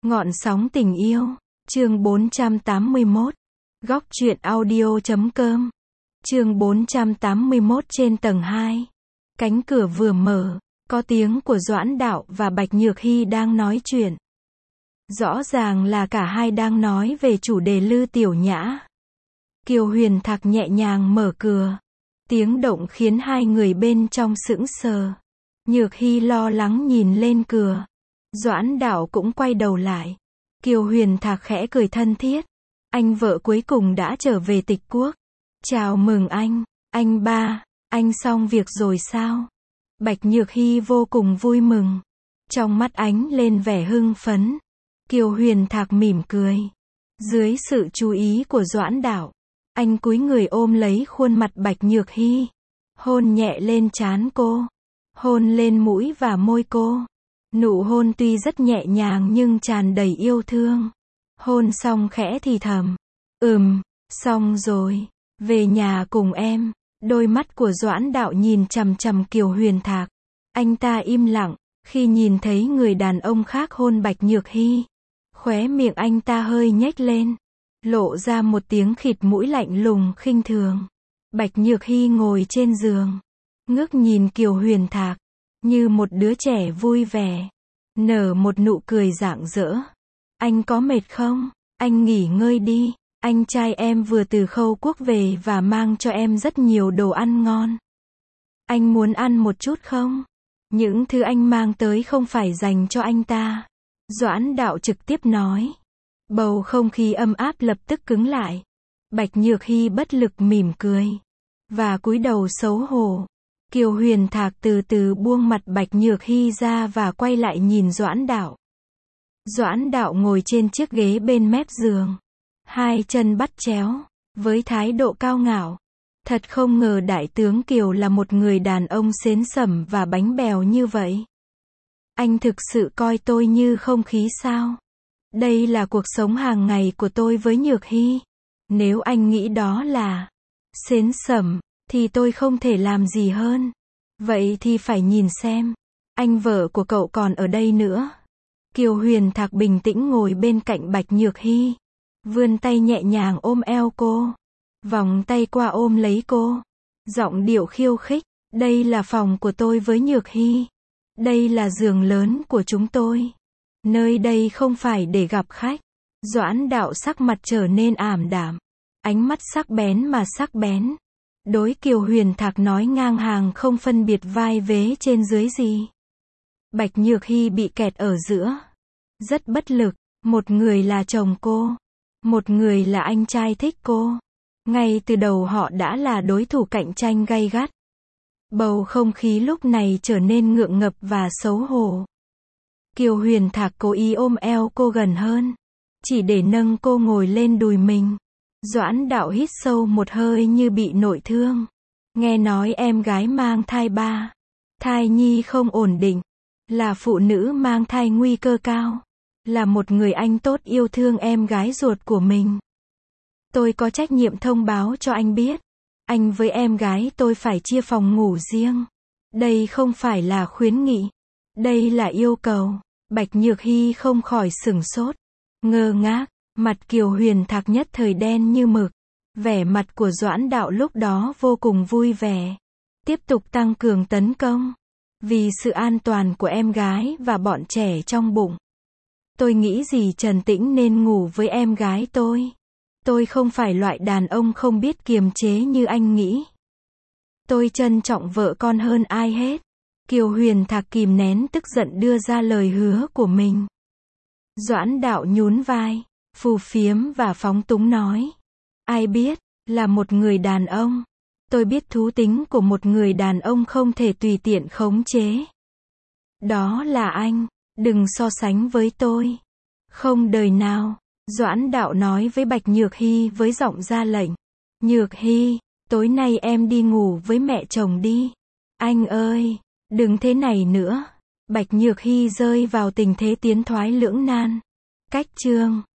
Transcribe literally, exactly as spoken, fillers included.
Ngọn sóng tình yêu, chương bốn trăm tám mươi mốt, góc truyện audio chấm com, chương bốn trăm tám mươi mốt trên tầng hai. Cánh cửa vừa mở, có tiếng của Doãn Đạo và Bạch Nhược Hy đang nói chuyện. Rõ ràng là cả hai đang nói về chủ đề Lư Tiểu Nhã. Kiều Huyền Thạc nhẹ nhàng mở cửa. Tiếng động khiến hai người bên trong sững sờ. Nhược Hy lo lắng nhìn lên cửa. Doãn Đạo cũng quay đầu lại. Kiều Huyền Thạc khẽ cười thân thiết. Anh vợ cuối cùng đã trở về Tịch Quốc. Chào mừng anh, anh ba, anh xong việc rồi sao? Bạch Nhược Hy vô cùng vui mừng. Trong mắt ánh lên vẻ hưng phấn. Kiều Huyền Thạc mỉm cười. Dưới sự chú ý của Doãn Đạo, anh cúi người ôm lấy khuôn mặt Bạch Nhược Hy. Hôn nhẹ lên trán cô. Hôn lên mũi và môi cô. Nụ hôn tuy rất nhẹ nhàng nhưng tràn đầy yêu thương. Hôn xong khẽ thì thầm. Ừm, xong rồi. Về nhà cùng em. Đôi mắt của Doãn Đạo nhìn chằm chằm Kiều Huyền Thạc. Anh ta im lặng, khi nhìn thấy người đàn ông khác hôn Bạch Nhược Hy. Khóe miệng anh ta hơi nhếch lên. Lộ ra một tiếng khịt mũi lạnh lùng khinh thường. Bạch Nhược Hy ngồi trên giường. Ngước nhìn Kiều Huyền Thạc. Như một đứa trẻ vui vẻ. Nở một nụ cười rạng rỡ. Anh có mệt không? Anh nghỉ ngơi đi. Anh trai em vừa từ Khâu Quốc về và mang cho em rất nhiều đồ ăn ngon. Anh muốn ăn một chút không? Những thứ anh mang tới không phải dành cho anh ta. Doãn Đạo trực tiếp nói. Bầu không khí ấm áp lập tức cứng lại. Bạch Nhược Hy bất lực mỉm cười. Và cúi đầu xấu hổ. Kiều Huyền Thạc từ từ buông mặt Bạch Nhược Hy ra và quay lại nhìn Doãn Đạo. Doãn Đạo ngồi trên chiếc ghế bên mép giường. Hai chân bắt chéo, với thái độ cao ngạo. Thật không ngờ đại tướng Kiều là một người đàn ông xến xẩm và bánh bèo như vậy. Anh thực sự coi tôi như không khí sao? Đây là cuộc sống hàng ngày của tôi với Nhược Hy. Nếu anh nghĩ đó là xến xẩm, thì tôi không thể làm gì hơn. Vậy thì phải nhìn xem, anh vợ của cậu còn ở đây nữa. Kiều Huyền Thạc bình tĩnh ngồi bên cạnh Bạch Nhược Hy. Vươn tay nhẹ nhàng ôm eo cô. Vòng tay qua ôm lấy cô. Giọng điệu khiêu khích. Đây là phòng của tôi với Nhược Hy. Đây là giường lớn của chúng tôi. Nơi đây không phải để gặp khách. Doãn Đạo sắc mặt trở nên ảm đạm. Ánh mắt sắc bén mà sắc bén. Đối Kiều Huyền Thạc nói ngang hàng không phân biệt vai vế trên dưới gì. Bạch Nhược Hy bị kẹt ở giữa. Rất bất lực. Một người là chồng cô. Một người là anh trai thích cô. Ngay từ đầu họ đã là đối thủ cạnh tranh gay gắt. Bầu không khí lúc này trở nên ngượng ngập và xấu hổ. Kiều Huyền Thạc cố ý ôm eo cô gần hơn. Chỉ để nâng cô ngồi lên đùi mình. Doãn Đạo hít sâu một hơi như bị nội thương. Nghe nói em gái mang thai ba. Thai nhi không ổn định. Là phụ nữ mang thai nguy cơ cao. Là một người anh tốt yêu thương em gái ruột của mình. Tôi có trách nhiệm thông báo cho anh biết. Anh với em gái tôi phải chia phòng ngủ riêng. Đây không phải là khuyến nghị. Đây là yêu cầu. Bạch Nhược Hy không khỏi sửng sốt. Ngơ ngác. Mặt Kiều Huyền Thạc nhất thời đen như mực. Vẻ mặt của Doãn Đạo lúc đó vô cùng vui vẻ. Tiếp tục tăng cường tấn công. Vì sự an toàn của em gái và bọn trẻ trong bụng. Tôi nghĩ gì Trần Tĩnh nên ngủ với em gái tôi. Tôi không phải loại đàn ông không biết kiềm chế như anh nghĩ. Tôi trân trọng vợ con hơn ai hết. Kiều Huyền Thạc kìm nén tức giận đưa ra lời hứa của mình. Doãn Đạo nhún vai, phù phiếm và phóng túng nói. Ai biết, là một người đàn ông. Tôi biết thú tính của một người đàn ông không thể tùy tiện khống chế. Đó là anh. Đừng so sánh với tôi. Không đời nào. Doãn Đạo nói với Bạch Nhược Hy với giọng ra lệnh. Nhược Hy, tối nay em đi ngủ với mẹ chồng đi. Anh ơi, đừng thế này nữa. Bạch Nhược Hy rơi vào tình thế tiến thoái lưỡng nan. Cách chương